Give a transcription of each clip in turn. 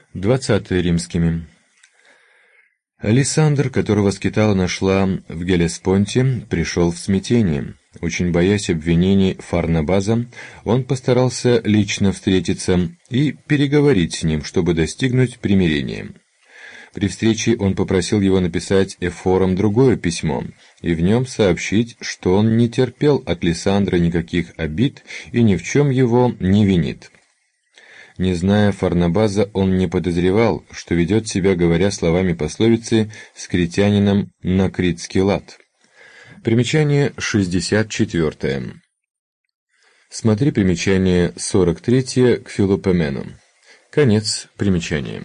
20 римскими. Лисандр, которого Скитала нашла в Геллеспонте, пришел в смятение. Очень боясь обвинений Фарнабаза, он постарался лично встретиться и переговорить с ним, чтобы достигнуть примирения. При встрече он попросил его написать Эфорам другое письмо и в нем сообщить, что он не терпел от Лисандра никаких обид и ни в чем его не винит. Не зная Фарнабаза, он не подозревал, что ведет себя, говоря словами пословицы, с критянином на критский лад. Примечание 64. Смотри примечание 43 к Филопомену. Конец примечания.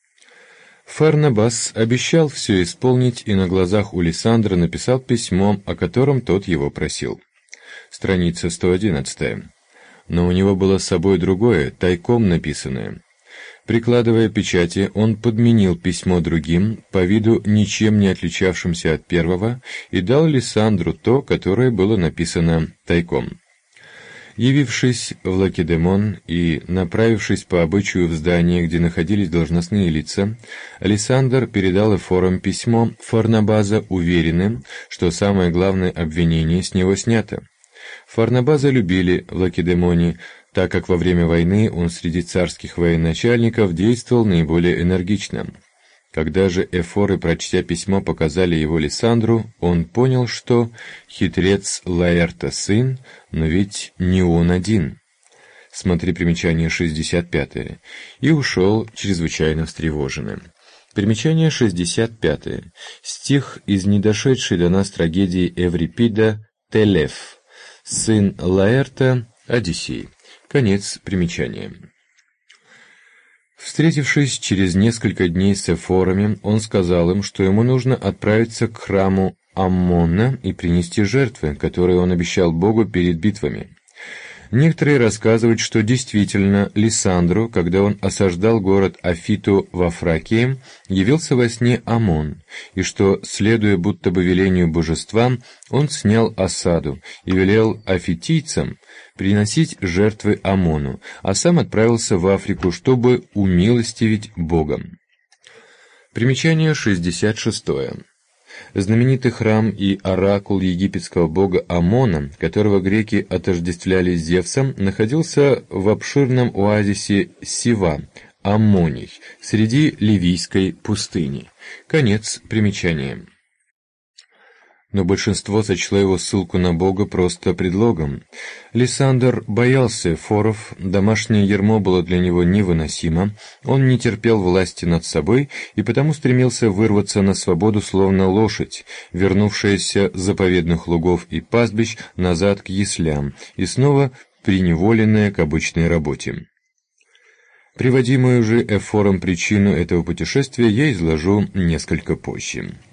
Фарнабаз обещал все исполнить и на глазах у Лисандра написал письмо, о котором тот его просил. Страница 111. Но у него было с собой другое, тайком написанное. Прикладывая печати, он подменил письмо другим, по виду ничем не отличавшимся от первого, и дал Лисандру то, которое было написано тайком. Явившись в Лакедемон и направившись по обычаю в здание, где находились должностные лица, Лисандр передал Эфорам письмо Фарнабаза, уверенным, что самое главное обвинение с него снято. Фарнабаза любили в Лакедемоне, так как во время войны он среди царских военачальников действовал наиболее энергично. Когда же Эфоры, прочтя письмо, показали его Лисандру, он понял, что хитрец Лаэрта сын, но ведь не он один. Смотри примечание 65. И ушел чрезвычайно встревоженным. Примечание 65. Стих из недошедшей до нас трагедии Эврипида «Телеф», сын Лаэрта, Одиссей. Конец примечания. Встретившись через несколько дней с Эфорами, он сказал им, что ему нужно отправиться к храму Аммона и принести жертвы, которые он обещал Богу перед битвами. Некоторые рассказывают, что действительно Лисандру, когда он осаждал город Афиту во Фракии, явился во сне Амон, и что, следуя будто бы велению божества, он снял осаду и велел афитийцам приносить жертвы Амону, а сам отправился в Африку, чтобы умилостивить Богом. Примечание 66. Знаменитый храм и оракул египетского бога Амона, которого греки отождествляли с Зевсом, находился в обширном оазисе Сива, Аммоний, среди Ливийской пустыни. Конец примечания. Но большинство сочло его ссылку на Бога просто предлогом. Лисандр боялся Эфоров, домашнее ярмо было для него невыносимо, он не терпел власти над собой и потому стремился вырваться на свободу, словно лошадь, вернувшаяся с заповедных лугов и пастбищ назад к яслям, и снова приневоленная к обычной работе. Приводимую же Эфором причину этого путешествия я изложу несколько позже.